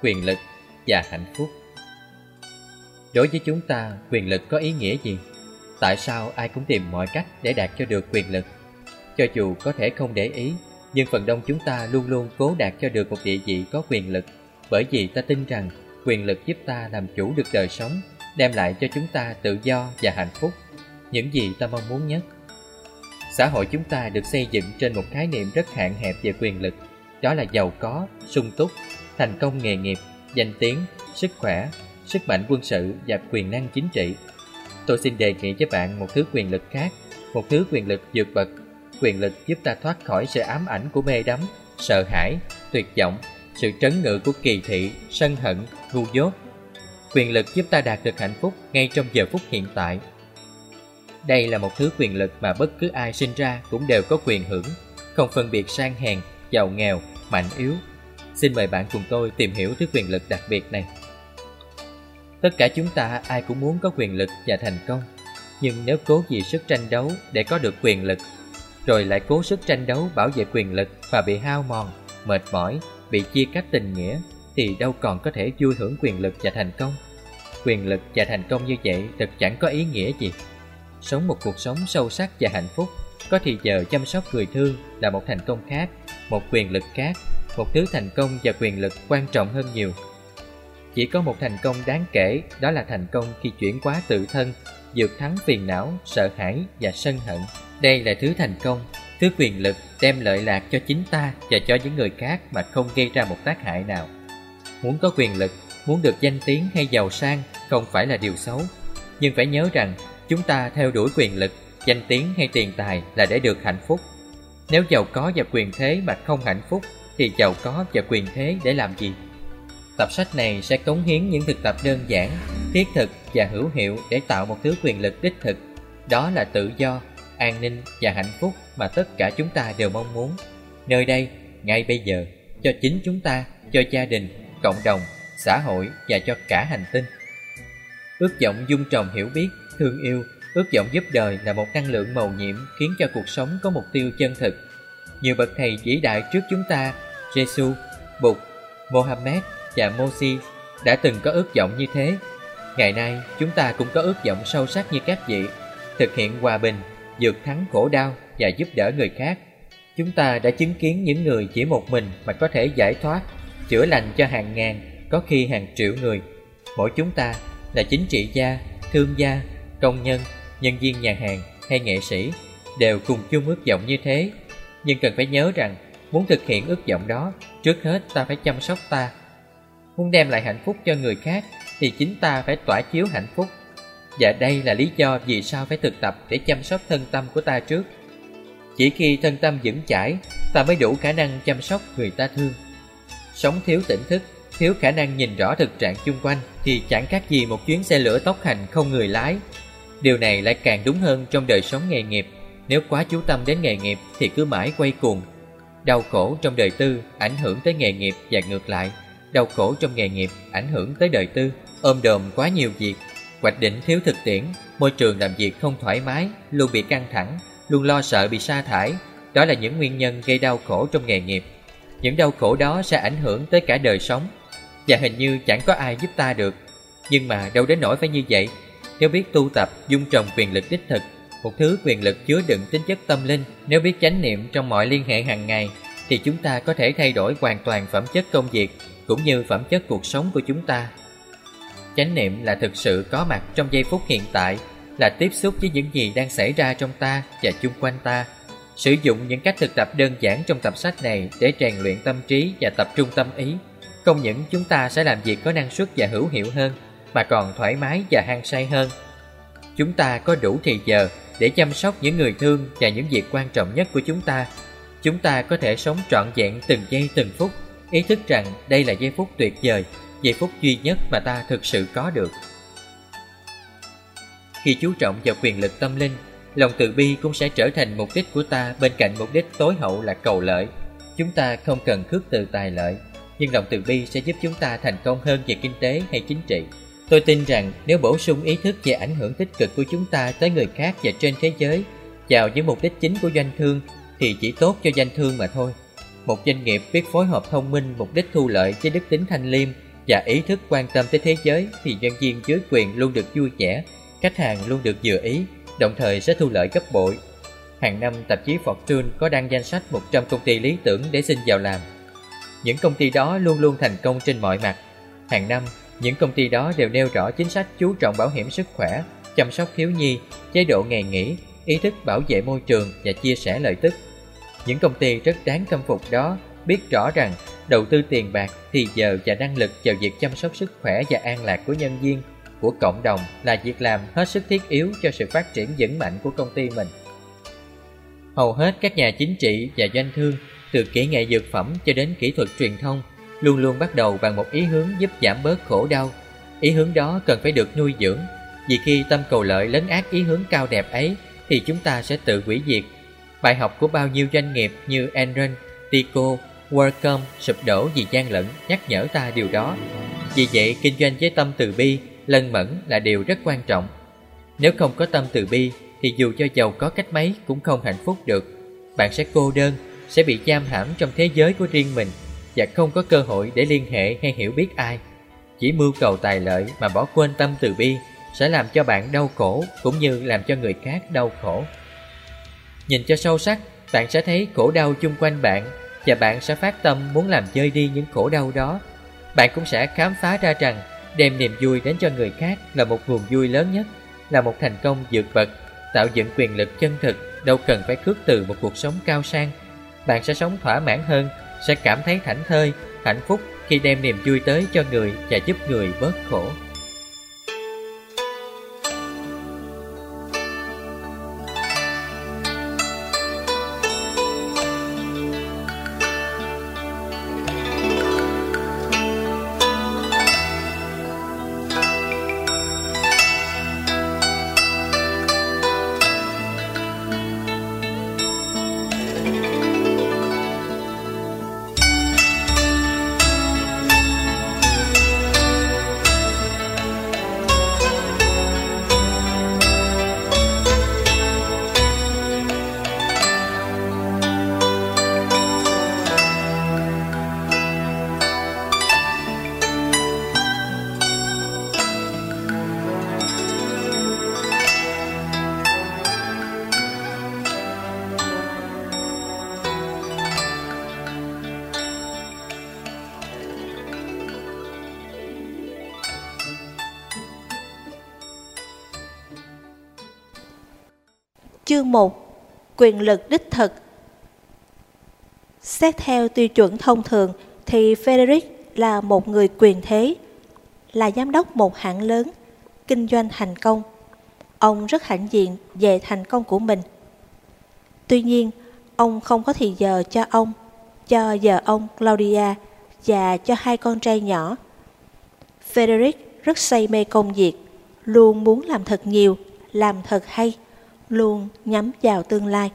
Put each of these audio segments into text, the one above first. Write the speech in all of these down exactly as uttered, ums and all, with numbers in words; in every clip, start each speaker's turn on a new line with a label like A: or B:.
A: quyền lực và hạnh phúc. Đối với chúng ta, quyền lực có ý nghĩa gì? Tại sao ai cũng tìm mọi cách để đạt cho được quyền lực? Cho dù có thể không để ý, nhưng phần đông chúng ta luôn luôn cố đạt cho được một địa vị có quyền lực, bởi vì ta tin rằng quyền lực giúp ta làm chủ được đời sống, đem lại cho chúng ta tự do và hạnh phúc, những gì ta mong muốn nhất. Xã hội chúng ta được xây dựng trên một khái niệm rất hạn hẹp về quyền lực, đó là giàu có, sung túc, thành công nghề nghiệp, danh tiếng, sức khỏe, sức mạnh quân sự và quyền năng chính trị. Tôi xin đề nghị với bạn một thứ quyền lực khác, một thứ quyền lực vượt bậc. Quyền lực giúp ta thoát khỏi sự ám ảnh của mê đắm, sợ hãi, tuyệt vọng, sự trấn ngự của kỳ thị, sân hận, ngu dốt. Quyền lực giúp ta đạt được hạnh phúc ngay trong giờ phút hiện tại. Đây là một thứ quyền lực mà bất cứ ai sinh ra cũng đều có quyền hưởng, không phân biệt sang hèn, giàu nghèo, mạnh yếu. Xin mời bạn cùng tôi tìm hiểu thứ quyền lực đặc biệt này. Tất cả chúng ta ai cũng muốn có quyền lực và thành công, nhưng nếu cố vì sức tranh đấu để có được quyền lực, rồi lại cố sức tranh đấu bảo vệ quyền lực và bị hao mòn, mệt mỏi, bị chia cắt tình nghĩa, thì đâu còn có thể vui hưởng quyền lực và thành công. Quyền lực và thành công như vậy thật chẳng có ý nghĩa gì. Sống một cuộc sống sâu sắc và hạnh phúc, có thì giờ chăm sóc người thương là một thành công khác, một quyền lực khác, một thứ thành công và quyền lực quan trọng hơn nhiều. Chỉ có một thành công đáng kể, đó là thành công khi chuyển hóa tự thân, vượt thắng phiền não, sợ hãi và sân hận. Đây là thứ thành công, thứ quyền lực đem lợi lạc cho chính ta và cho những người khác mà không gây ra một tác hại nào. Muốn có quyền lực, muốn được danh tiếng hay giàu sang không phải là điều xấu, nhưng phải nhớ rằng chúng ta theo đuổi quyền lực, danh tiếng hay tiền tài là để được hạnh phúc. Nếu giàu có và quyền thế mà không hạnh phúc thì giàu có và quyền thế để làm gì? Tập sách này sẽ cống hiến những thực tập đơn giản, thiết thực và hữu hiệu để tạo một thứ quyền lực đích thực. Đó là tự do, an ninh và hạnh phúc mà tất cả chúng ta đều mong muốn. Nơi đây, ngay bây giờ, cho chính chúng ta, cho gia đình, cộng đồng, xã hội và cho cả hành tinh. Ước vọng dung trồng hiểu biết, thương yêu, ước vọng giúp đời là một năng lượng mầu nhiệm khiến cho cuộc sống có mục tiêu chân thực. Nhiều bậc thầy vĩ đại trước chúng ta, Jesus, Bụt, Mohammed và Moses đã từng có ước vọng như thế. Ngày nay, chúng ta cũng có ước vọng sâu sắc như các vị, thực hiện hòa bình, vượt thắng khổ đau và giúp đỡ người khác. Chúng ta đã chứng kiến những người chỉ một mình mà có thể giải thoát, chữa lành cho hàng ngàn, có khi hàng triệu người. Mỗi chúng ta là chính trị gia, thương gia, công nhân, nhân viên nhà hàng hay nghệ sĩ đều cùng chung ước vọng như thế. Nhưng cần phải nhớ rằng muốn thực hiện ước vọng đó, trước hết ta phải chăm sóc ta. Muốn đem lại hạnh phúc cho người khác thì chính ta phải tỏa chiếu hạnh phúc. Và đây là lý do vì sao phải thực tập để chăm sóc thân tâm của ta trước. Chỉ khi thân tâm vững chãi, ta mới đủ khả năng chăm sóc người ta thương. Sống thiếu tỉnh thức, thiếu khả năng nhìn rõ thực trạng chung quanh thì chẳng khác gì một chuyến xe lửa tốc hành không người lái. Điều này lại càng đúng hơn trong đời sống nghề nghiệp. Nếu quá chú tâm đến nghề nghiệp thì cứ mãi quay cuồng. Đau khổ trong đời tư ảnh hưởng tới nghề nghiệp và ngược lại. Đau khổ trong nghề nghiệp ảnh hưởng tới đời tư. Ôm đồm quá nhiều việc, hoạch định thiếu thực tiễn, môi trường làm việc không thoải mái, luôn bị căng thẳng, luôn lo sợ bị sa thải. Đó là những nguyên nhân gây đau khổ trong nghề nghiệp. Những đau khổ đó sẽ ảnh hưởng tới cả đời sống, và hình như chẳng có ai giúp ta được. Nhưng mà đâu đến nỗi phải như vậy. Nếu biết tu tập dung trồng quyền lực đích thực, một thứ quyền lực chứa đựng tính chất tâm linh, nếu biết chánh niệm trong mọi liên hệ hàng ngày, thì chúng ta có thể thay đổi hoàn toàn phẩm chất công việc cũng như phẩm chất cuộc sống của chúng ta. Chánh niệm là thực sự có mặt trong giây phút hiện tại, là tiếp xúc với những gì đang xảy ra trong ta và chung quanh ta. Sử dụng những cách thực tập đơn giản trong tập sách này để rèn luyện tâm trí và tập trung tâm ý, không những chúng ta sẽ làm việc có năng suất và hữu hiệu hơn, mà còn thoải mái và hăng say hơn. Chúng ta có đủ thì giờ để chăm sóc những người thương và những việc quan trọng nhất của chúng ta. Chúng ta có thể sống trọn vẹn từng giây từng phút, ý thức rằng đây là giây phút tuyệt vời, giây phút duy nhất mà ta thực sự có được. Khi chú trọng vào quyền lực tâm linh, lòng từ bi cũng sẽ trở thành mục đích của ta bên cạnh mục đích tối hậu là cầu lợi. Chúng ta không cần khước từ tài lợi, nhưng lòng từ bi sẽ giúp chúng ta thành công hơn về kinh tế hay chính trị. Tôi tin rằng nếu bổ sung ý thức về ảnh hưởng tích cực của chúng ta tới người khác và trên thế giới vào những mục đích chính của doanh thương thì chỉ tốt cho doanh thương mà thôi. Một doanh nghiệp biết phối hợp thông minh mục đích thu lợi với đức tính thanh liêm và ý thức quan tâm tới thế giới thì nhân viên dưới quyền luôn được vui vẻ, khách hàng luôn được vừa ý, đồng thời sẽ thu lợi gấp bội. Hàng năm tạp chí Fortune có đăng danh sách một trăm công ty lý tưởng để xin vào làm. Những công ty đó luôn luôn thành công trên mọi mặt. Hàng năm, những công ty đó đều nêu rõ chính sách chú trọng bảo hiểm sức khỏe, chăm sóc thiếu nhi, chế độ ngày nghỉ, ý thức bảo vệ môi trường và chia sẻ lợi tức. Những công ty rất đáng khâm phục đó biết rõ rằng đầu tư tiền bạc, thì giờ và năng lực vào việc chăm sóc sức khỏe và an lạc của nhân viên, của cộng đồng là việc làm hết sức thiết yếu cho sự phát triển vững mạnh của công ty mình. Hầu hết các nhà chính trị và doanh thương, từ kỹ nghệ dược phẩm cho đến kỹ thuật truyền thông, luôn luôn bắt đầu bằng một ý hướng giúp giảm bớt khổ đau. Ý hướng đó cần phải được nuôi dưỡng, vì khi tâm cầu lợi lấn át ý hướng cao đẹp ấy thì chúng ta sẽ tự hủy diệt. Bài học của bao nhiêu doanh nghiệp như Enron, Tico, WorldCom sụp đổ vì gian lận nhắc nhở ta điều đó. Vì vậy, kinh doanh với tâm từ bi, lân mẫn là điều rất quan trọng. Nếu không có tâm từ bi thì dù cho giàu có cách mấy cũng không hạnh phúc được. Bạn sẽ cô đơn, sẽ bị giam hãm trong thế giới của riêng mình và không có cơ hội để liên hệ hay hiểu biết ai. Chỉ mưu cầu tài lợi mà bỏ quên tâm từ bi sẽ làm cho bạn đau khổ cũng như làm cho người khác đau khổ. Nhìn cho sâu sắc, bạn sẽ thấy khổ đau chung quanh bạn và bạn sẽ phát tâm muốn làm vơi đi những khổ đau đó. Bạn cũng sẽ khám phá ra rằng đem niềm vui đến cho người khác là một nguồn vui lớn nhất, là một thành công vượt bậc. Tạo dựng quyền lực chân thực đâu cần phải khước từ một cuộc sống cao sang. Bạn sẽ sống thỏa mãn hơn, sẽ cảm thấy thảnh thơi, hạnh phúc khi đem niềm vui tới cho người và giúp người bớt khổ.
B: Chương một. Quyền lực đích thực. Xét theo tiêu chuẩn thông thường thì Frederick là một người quyền thế, là giám đốc một hãng lớn, kinh doanh thành công. Ông rất hãnh diện về thành công của mình. Tuy nhiên, ông không có thì giờ cho ông, cho vợ ông Claudia và cho hai con trai nhỏ. Frederick rất say mê công việc, luôn muốn làm thật nhiều, làm thật hay, luôn nhắm vào tương lai.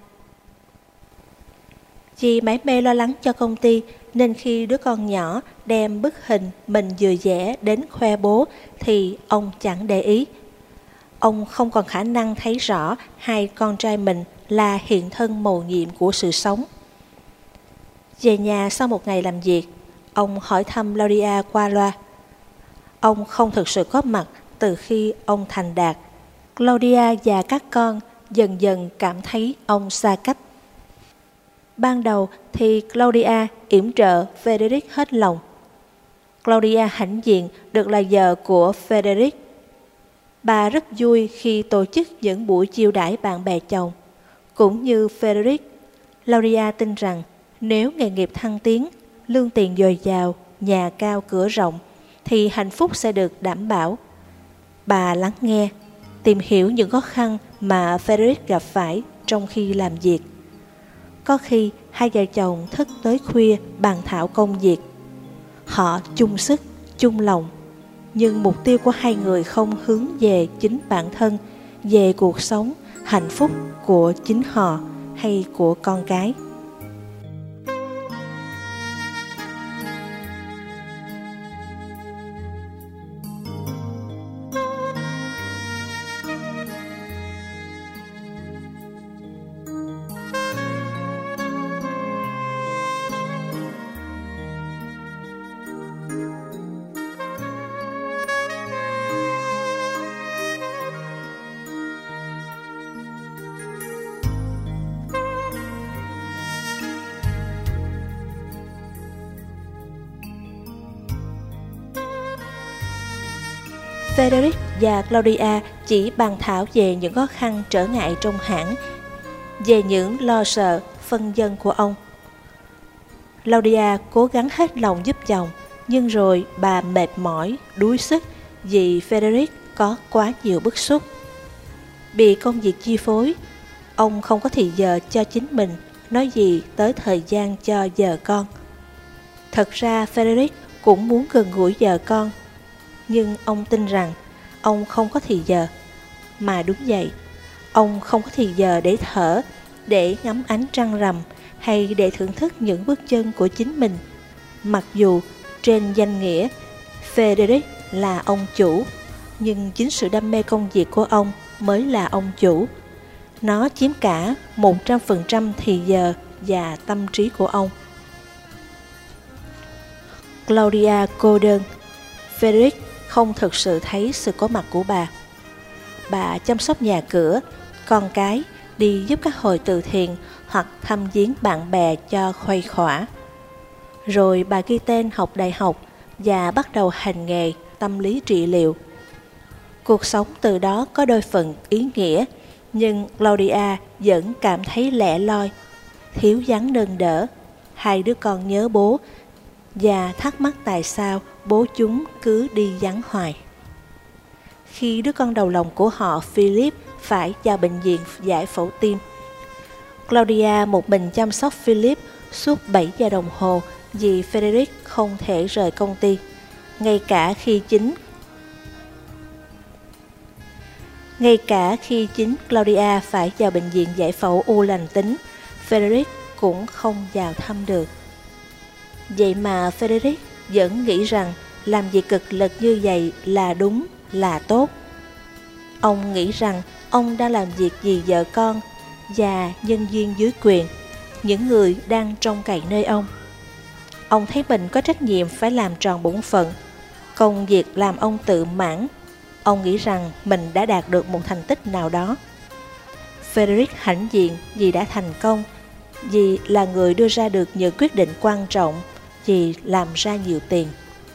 B: Vì mải mê lo lắng cho công ty nên khi đứa con nhỏ đem bức hình mình vừa vẽ đến khoe bố thì ông chẳng để ý. Ông không còn khả năng thấy rõ hai con trai mình là hiện thân mầu nhiệm của sự sống. Về nhà sau một ngày làm việc, ông hỏi thăm Claudia qua loa. Ông không thực sự có mặt từ khi ông thành đạt. Claudia và các con dần dần cảm thấy ông xa cách. Ban đầu thì Claudia yểm trợ Frederick hết lòng. Claudia hãnh diện được là vợ của Frederick. Bà rất vui khi tổ chức những buổi chiêu đãi bạn bè chồng. Cũng như Frederick, Claudia tin rằng nếu nghề nghiệp thăng tiến, lương tiền dồi dào, nhà cao cửa rộng, thì hạnh phúc sẽ được đảm bảo. Bà lắng nghe, tìm hiểu những khó khăn mà Frederick gặp phải trong khi làm việc. Có khi hai vợ chồng thức tới khuya bàn thảo công việc. Họ chung sức, chung lòng, nhưng mục tiêu của hai người không hướng về chính bản thân, về cuộc sống, hạnh phúc của chính họ hay của con cái. Frederick và Claudia chỉ bàn thảo về những khó khăn trở ngại trong hãng, về những lo sợ, phân vân của ông. Claudia cố gắng hết lòng giúp chồng, nhưng rồi bà mệt mỏi, đuối sức vì Frederick có quá nhiều bức xúc. Bị công việc chi phối, ông không có thì giờ cho chính mình, nói gì tới thời gian cho vợ con. Thật ra Frederick cũng muốn gần gũi vợ con, nhưng ông tin rằng ông không có thì giờ. Mà đúng vậy, ông không có thì giờ để thở, để ngắm ánh trăng rằm hay để thưởng thức những bước chân của chính mình. Mặc dù trên danh nghĩa Frederick là ông chủ, nhưng chính sự đam mê công việc của ông mới là ông chủ. Nó chiếm cả một trăm phần trăm thì giờ và tâm trí của ông. Claudia cô đơn. Frederick không thực sự thấy sự có mặt của bà. Bà chăm sóc nhà cửa, con cái, đi giúp các hội từ thiện hoặc thăm viếng bạn bè cho khuây khỏa. Rồi bà ghi tên học đại học và bắt đầu hành nghề tâm lý trị liệu. Cuộc sống từ đó có đôi phần ý nghĩa, nhưng Claudia vẫn cảm thấy lẻ loi, thiếu vắng nâng đỡ. Hai đứa con nhớ bố và thắc mắc tại sao bố chúng cứ đi vắng hoài. Khi đứa con đầu lòng của họ Philip phải vào bệnh viện giải phẫu tim, Claudia một mình chăm sóc Philip suốt bảy giờ đồng hồ vì Frederick không thể rời công ty. Ngay cả khi chính Ngay cả khi chính Claudia phải vào bệnh viện giải phẫu u lành tính, Frederick cũng không vào thăm được. Vậy mà Frederick vẫn nghĩ rằng làm việc cực lực như vậy là đúng, là tốt. Ông nghĩ rằng ông đang làm việc vì vợ con và nhân viên dưới quyền, những người đang trông cậy nơi ông. Ông thấy mình có trách nhiệm phải làm tròn bổn phận. Công việc làm ông tự mãn. Ông nghĩ rằng mình đã đạt được một thành tích nào đó. Frederick hãnh diện vì đã thành công, vì là người đưa ra được những quyết định quan trọng, vì làm ra nhiều tiền.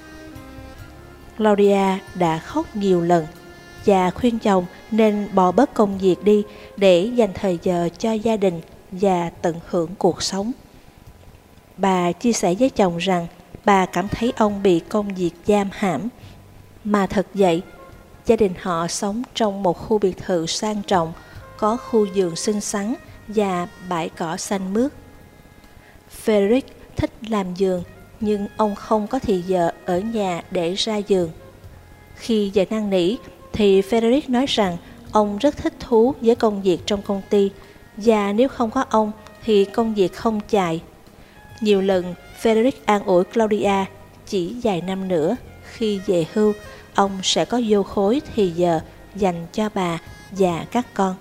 B: Claudia đã khóc nhiều lần và khuyên chồng nên bỏ bớt công việc đi để dành thời giờ cho gia đình và tận hưởng cuộc sống. Bà chia sẻ với chồng rằng bà cảm thấy ông bị công việc giam hãm. Mà thật vậy, gia đình họ sống trong một khu biệt thự sang trọng, có khu vườn xinh xắn và bãi cỏ xanh mướt. Frederick thích làm vườn, nhưng ông không có thì giờ ở nhà để ra vườn. Khi vợ năn nỉ, thì Frederick nói rằng ông rất thích thú với công việc trong công ty, và nếu không có ông thì công việc không chạy. Nhiều lần Frederick an ủi Claudia chỉ vài năm nữa, khi về hưu, ông sẽ có vô khối thì giờ dành cho bà và các con.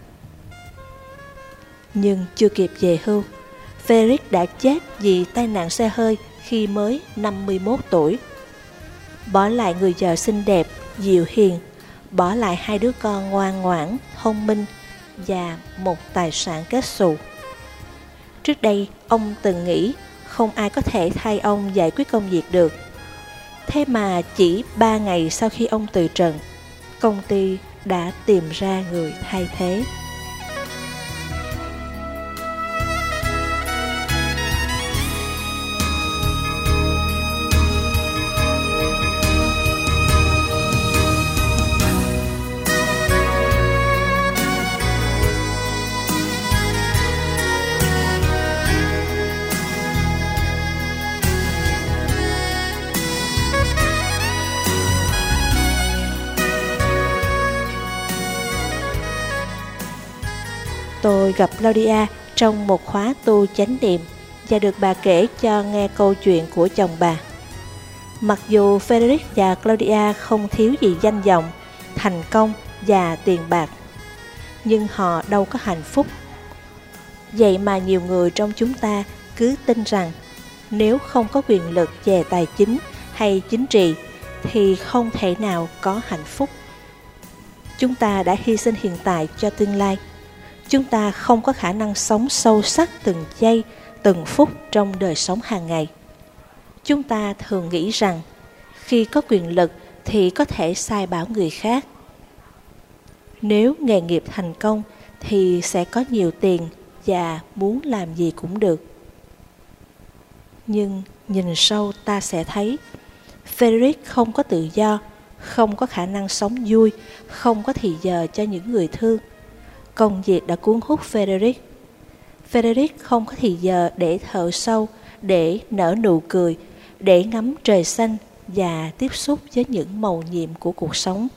B: Nhưng chưa kịp về hưu, Frederick đã chết vì tai nạn xe hơi khi mới năm mươi mốt tuổi. Bỏ lại người vợ xinh đẹp, dịu hiền, bỏ lại hai đứa con ngoan ngoãn, thông minh và một tài sản kết xù. Trước đây, ông từng nghĩ không ai có thể thay ông giải quyết công việc được. Thế mà chỉ ba ngày sau khi ông từ trần, công ty đã tìm ra người thay thế. Tôi gặp Claudia trong một khóa tu chánh niệm và được bà kể cho nghe câu chuyện của chồng bà. Mặc dù Frederick và Claudia không thiếu gì danh vọng, thành công và tiền bạc, nhưng họ đâu có hạnh phúc. Vậy mà nhiều người trong chúng ta cứ tin rằng nếu không có quyền lực về tài chính hay chính trị thì không thể nào có hạnh phúc. Chúng ta đã hy sinh hiện tại cho tương lai. Chúng ta không có khả năng sống sâu sắc từng giây, từng phút trong đời sống hàng ngày. Chúng ta thường nghĩ rằng khi có quyền lực thì có thể sai bảo người khác. Nếu nghề nghiệp thành công thì sẽ có nhiều tiền và muốn làm gì cũng được. Nhưng nhìn sâu ta sẽ thấy Frederick không có tự do, không có khả năng sống vui, không có thì giờ cho những người thương. Công việc đã cuốn hút Frederick. Frederick không có thì giờ để thở sâu, để nở nụ cười, để ngắm trời xanh và tiếp xúc với những mầu nhiệm của cuộc sống.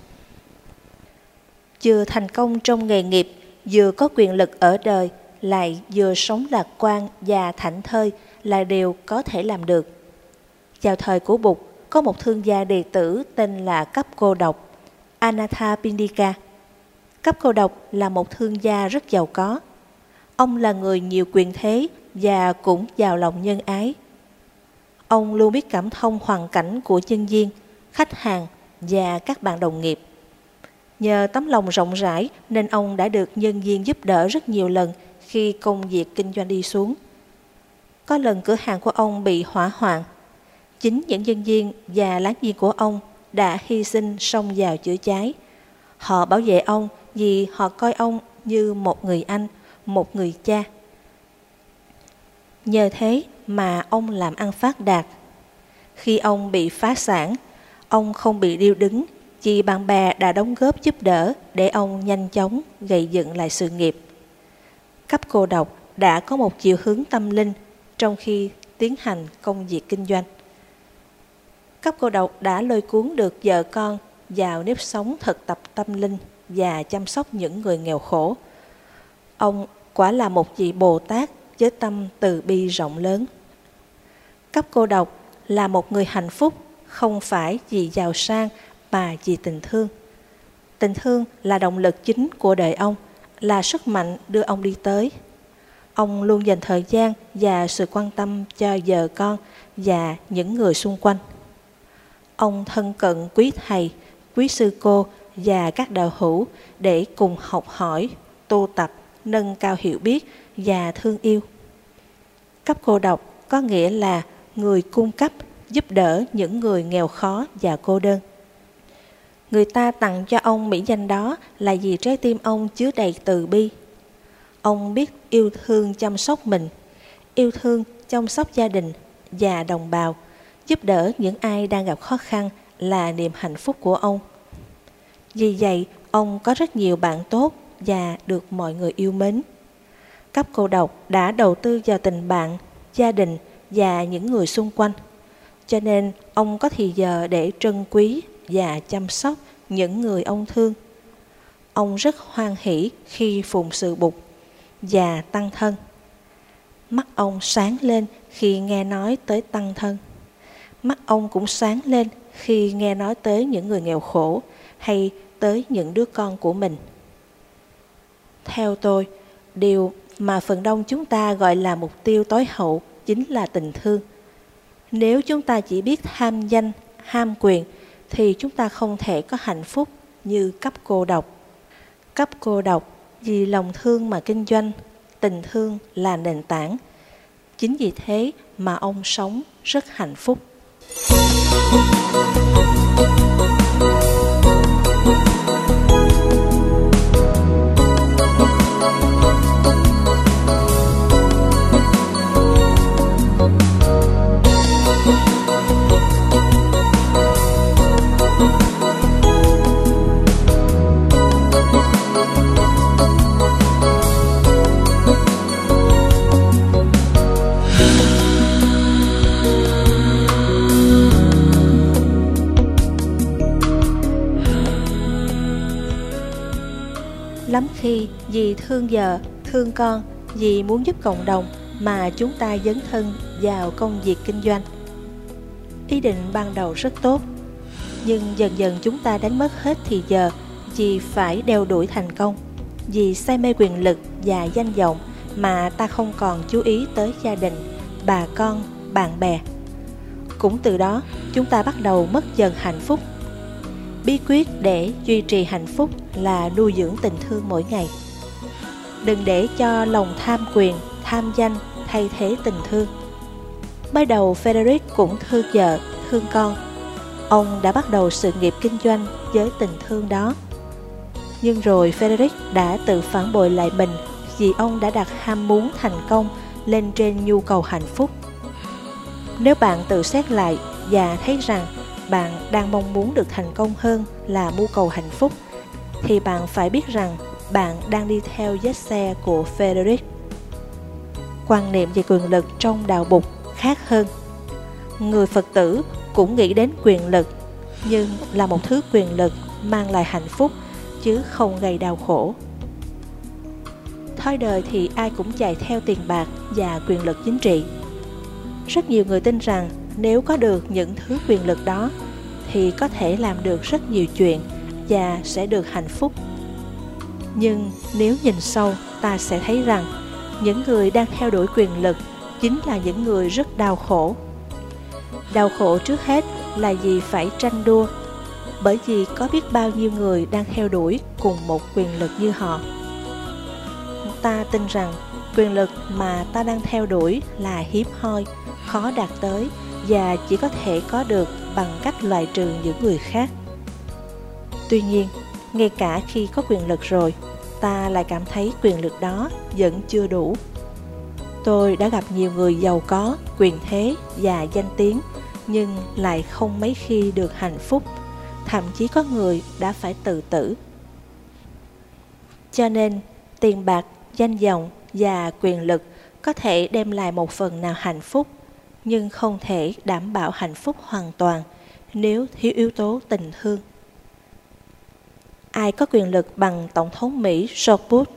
B: Vừa thành công trong nghề nghiệp, vừa có quyền lực ở đời, lại vừa sống lạc quan và thảnh thơi là điều có thể làm được. Vào thời của Bụt, có một thương gia đệ tử tên là Cấp Cô Độc, Anathapindika. Cấp Cô Độc là một thương gia rất giàu có. Ông là người nhiều quyền thế và cũng giàu lòng nhân ái. Ông luôn biết cảm thông hoàn cảnh của nhân viên, khách hàng và các bạn đồng nghiệp. Nhờ tấm lòng rộng rãi nên ông đã được nhân viên giúp đỡ rất nhiều lần khi công việc kinh doanh đi xuống. Có lần cửa hàng của ông bị hỏa hoạn. Chính những nhân viên và láng giềng của ông đã hy sinh xông vào chữa cháy. Họ bảo vệ ông vì họ coi ông như một người anh, một người cha. Nhờ thế mà ông làm ăn phát đạt. Khi ông bị phá sản, ông không bị điêu đứng vì bạn bè đã đóng góp giúp đỡ để ông nhanh chóng gây dựng lại sự nghiệp. Cấp Cô Độc đã có một chiều hướng tâm linh trong khi tiến hành công việc kinh doanh. Cấp Cô Độc đã lôi cuốn được vợ con vào nếp sống thực tập tâm linh và chăm sóc những người nghèo khổ. Ông quả là một vị Bồ Tát với tâm từ bi rộng lớn. Cấp Cô Độc là một người hạnh phúc không phải vì giàu sang mà vì tình thương. Tình thương là động lực chính của đời ông, là sức mạnh đưa ông đi tới. Ông luôn dành thời gian và sự quan tâm cho vợ con và những người xung quanh. Ông thân cận quý thầy, quý sư cô và các đạo hữu để cùng học hỏi, tu tập, nâng cao hiểu biết và thương yêu. Cấp Cô Độc có nghĩa là người cung cấp, giúp đỡ những người nghèo khó và cô đơn. Người ta tặng cho ông mỹ danh đó là vì trái tim ông chứa đầy từ bi. Ông biết yêu thương chăm sóc mình, yêu thương chăm sóc gia đình và đồng bào, giúp đỡ những ai đang gặp khó khăn là niềm hạnh phúc của ông. Vì vậy, ông có rất nhiều bạn tốt và được mọi người yêu mến. Cấp Cô Độc đã đầu tư vào tình bạn, gia đình và những người xung quanh. Cho nên, ông có thì giờ để trân quý và chăm sóc những người ông thương. Ông rất hoan hỷ khi phụng sự Bụt và tăng thân. Mắt ông sáng lên khi nghe nói tới tăng thân. Mắt ông cũng sáng lên khi nghe nói tới những người nghèo khổ hay tới những đứa con của mình. Theo tôi, điều mà phần đông chúng ta gọi là mục tiêu tối hậu chính là tình thương. Nếu chúng ta chỉ biết ham danh, ham quyền, thì chúng ta không thể có hạnh phúc như Cấp Cô Độc. Cấp Cô Độc vì lòng thương mà kinh doanh, tình thương là nền tảng. Chính vì thế mà ông sống rất hạnh phúc. Lắm khi vì thương vợ, thương con, vì muốn giúp cộng đồng mà chúng ta dấn thân vào công việc kinh doanh. Ý định ban đầu rất tốt, nhưng dần dần chúng ta đánh mất hết thì giờ vì phải đeo đuổi thành công, vì say mê quyền lực và danh vọng mà ta không còn chú ý tới gia đình, bà con, bạn bè. Cũng từ đó chúng ta bắt đầu mất dần hạnh phúc. Bí quyết để duy trì hạnh phúc là nuôi dưỡng tình thương mỗi ngày. Đừng để cho lòng tham quyền, tham danh thay thế tình thương. Ban đầu Frederick cũng thương vợ, thương con. Ông đã bắt đầu sự nghiệp kinh doanh với tình thương đó. Nhưng rồi Frederick đã tự phản bội lại mình vì ông đã đặt ham muốn thành công lên trên nhu cầu hạnh phúc. Nếu bạn tự xét lại và thấy rằng bạn đang mong muốn được thành công hơn là mưu cầu hạnh phúc, thì bạn phải biết rằng bạn đang đi theo vết xe của Frederick. Quan niệm về quyền lực trong đạo Bụt khác hơn. Người Phật tử cũng nghĩ đến quyền lực, nhưng là một thứ quyền lực mang lại hạnh phúc, chứ không gây đau khổ. Thói đời thì ai cũng chạy theo tiền bạc và quyền lực chính trị. Rất nhiều người tin rằng nếu có được những thứ quyền lực đó thì có thể làm được rất nhiều chuyện và sẽ được hạnh phúc. Nhưng nếu nhìn sâu, ta sẽ thấy rằng những người đang theo đuổi quyền lực chính là những người rất đau khổ. Đau khổ trước hết là vì phải tranh đua, bởi vì có biết bao nhiêu người đang theo đuổi cùng một quyền lực như họ. Ta tin rằng quyền lực mà ta đang theo đuổi là hiếm hoi, khó đạt tới và chỉ có thể có được bằng cách loại trừ những người khác. Tuy nhiên, ngay cả khi có quyền lực rồi, ta lại cảm thấy quyền lực đó vẫn chưa đủ. Tôi đã gặp nhiều người giàu có, quyền thế và danh tiếng, nhưng lại không mấy khi được hạnh phúc. Thậm chí có người đã phải tự tử. Cho nên, tiền bạc, danh vọng và quyền lực có thể đem lại một phần nào hạnh phúc, nhưng không thể đảm bảo hạnh phúc hoàn toàn nếu thiếu yếu tố tình thương. Ai có quyền lực bằng Tổng thống Mỹ George Bush?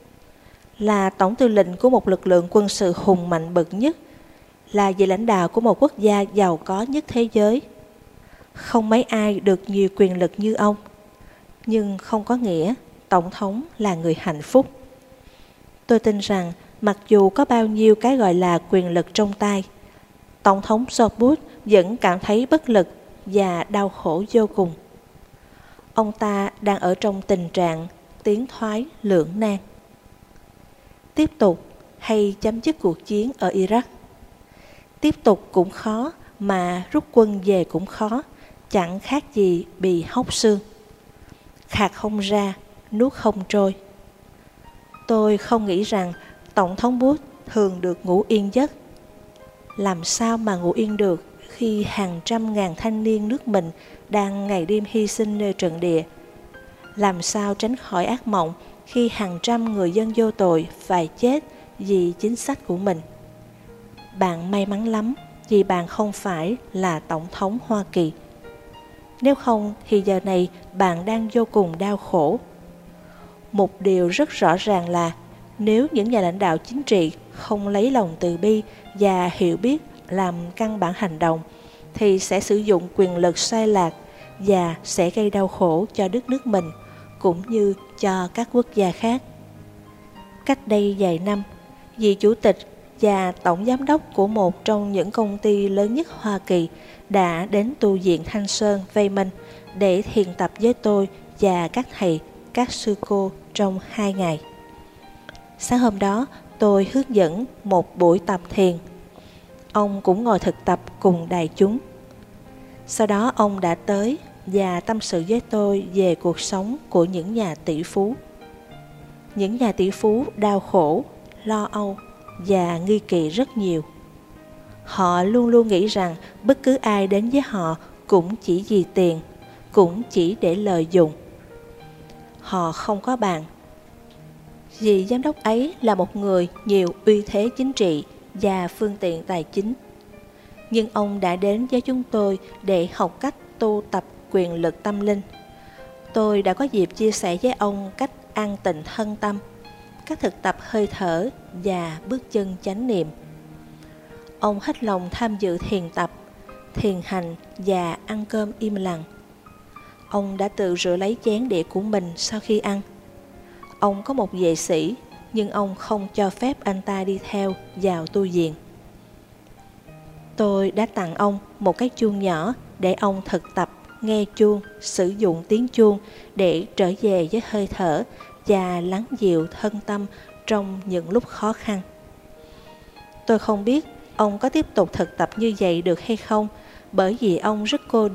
B: Là tổng tư lệnh của một lực lượng quân sự hùng mạnh bậc nhất, là vị lãnh đạo của một quốc gia giàu có nhất thế giới. Không mấy ai được nhiều quyền lực như ông, nhưng không có nghĩa tổng thống là người hạnh phúc. Tôi tin rằng mặc dù có bao nhiêu cái gọi là quyền lực trong tay, Tổng thống George Bush vẫn cảm thấy bất lực và đau khổ vô cùng. Ông ta đang ở trong tình trạng tiến thoái lưỡng nan. Tiếp tục hay chấm dứt cuộc chiến ở Iraq? Tiếp tục cũng khó, mà rút quân về cũng khó, chẳng khác gì bị hóc xương. Khạc không ra, nuốt không trôi. Tôi không nghĩ rằng Tổng thống Bush thường được ngủ yên giấc. Làm sao mà ngủ yên được khi hàng trăm ngàn thanh niên nước mình đang ngày đêm hy sinh nơi trận địa? Làm sao tránh khỏi ác mộng khi hàng trăm người dân vô tội phải chết vì chính sách của mình? Bạn may mắn lắm vì bạn không phải là Tổng thống Hoa Kỳ. Nếu không thì giờ này bạn đang vô cùng đau khổ. Một điều rất rõ ràng là nếu những nhà lãnh đạo chính trị không lấy lòng từ bi và hiểu biết làm căn bản hành động, thì sẽ sử dụng quyền lực sai lạc và sẽ gây đau khổ cho đất nước mình cũng như cho các quốc gia khác. Cách đây vài năm, vị chủ tịch và tổng giám đốc của một trong những công ty lớn nhất Hoa Kỳ đã đến tu viện Thanh Sơn vây mình để thiền tập với tôi và các thầy, các sư cô trong hai ngày. Sáng hôm đó, tôi hướng dẫn một buổi tập thiền. Ông cũng ngồi thực tập cùng đại chúng. Sau đó ông đã tới và tâm sự với tôi về cuộc sống của những nhà tỷ phú. Những nhà tỷ phú đau khổ, lo âu và nghi kỵ rất nhiều. Họ luôn luôn nghĩ rằng bất cứ ai đến với họ cũng chỉ vì tiền, cũng chỉ để lợi dụng. Họ không có bạn. Vị giám đốc ấy là một người nhiều uy thế chính trị và phương tiện tài chính. Nhưng ông đã đến với chúng tôi để học cách tu tập quyền lực tâm linh. Tôi đã có dịp chia sẻ với ông cách an tịnh thân tâm, cách thực tập hơi thở và bước chân chánh niệm. Ông hết lòng tham dự thiền tập, thiền hành và ăn cơm im lặng. Ông đã tự rửa lấy chén đĩa của mình sau khi ăn. Ông có một vệ sĩ, nhưng ông không cho phép anh ta đi theo vào tu viện. Tôi đã tặng ông một cái chuông nhỏ để ông thực tập nghe chuông, sử dụng tiếng chuông để trở về với hơi thở và lắng dịu thân tâm trong những lúc khó khăn. Tôi không biết ông có tiếp tục thực tập như vậy được hay không, bởi vì ông rất cô đơn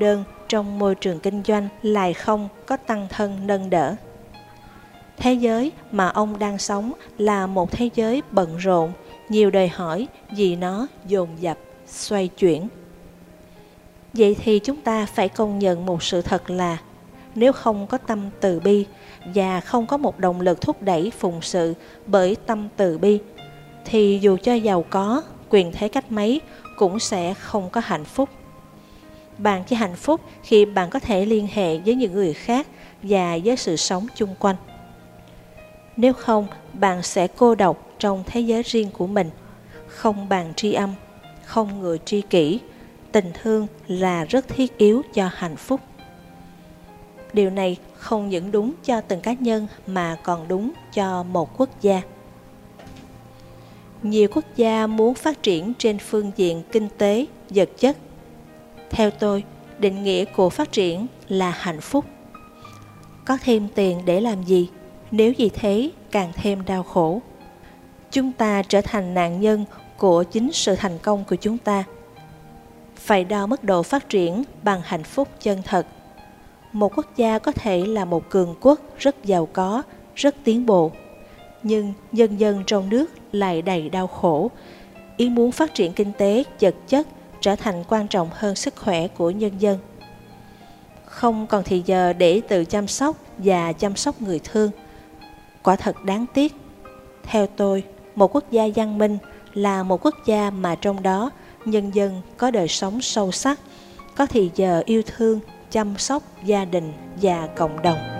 B: trong môi trường kinh doanh lại không có tăng thân nâng đỡ. Thế giới mà ông đang sống là một thế giới bận rộn, nhiều đòi hỏi vì nó dồn dập, xoay chuyển. Vậy thì chúng ta phải công nhận một sự thật là nếu không có tâm từ bi và không có một động lực thúc đẩy phụng sự bởi tâm từ bi, thì dù cho giàu có, quyền thế cách mấy cũng sẽ không có hạnh phúc. Bạn chỉ hạnh phúc khi bạn có thể liên hệ với những người khác và với sự sống chung quanh. Nếu không, bạn sẽ cô độc trong thế giới riêng của mình, không bàn tri âm, không người tri kỷ. Tình thương là rất thiết yếu cho hạnh phúc. Điều này không những đúng cho từng cá nhân mà còn đúng cho một quốc gia. Nhiều quốc gia muốn phát triển trên phương diện kinh tế, vật chất. Theo tôi, định nghĩa của phát triển là hạnh phúc. Có thêm tiền để làm gì, nếu vì thế càng thêm đau khổ. Chúng ta trở thành nạn nhân của chính sự thành công của chúng ta. Phải đo mức độ phát triển bằng hạnh phúc chân thật. Một quốc gia có thể là một cường quốc rất giàu có, rất tiến bộ, nhưng nhân dân trong nước lại đầy đau khổ. Ý muốn phát triển kinh tế, vật chất trở thành quan trọng hơn sức khỏe của nhân dân. Không còn thì giờ để tự chăm sóc và chăm sóc người thương. Quả thật đáng tiếc. Theo tôi, một quốc gia văn minh là một quốc gia mà trong đó nhân dân có đời sống sâu sắc, có thì giờ yêu thương, chăm sóc gia đình và cộng đồng.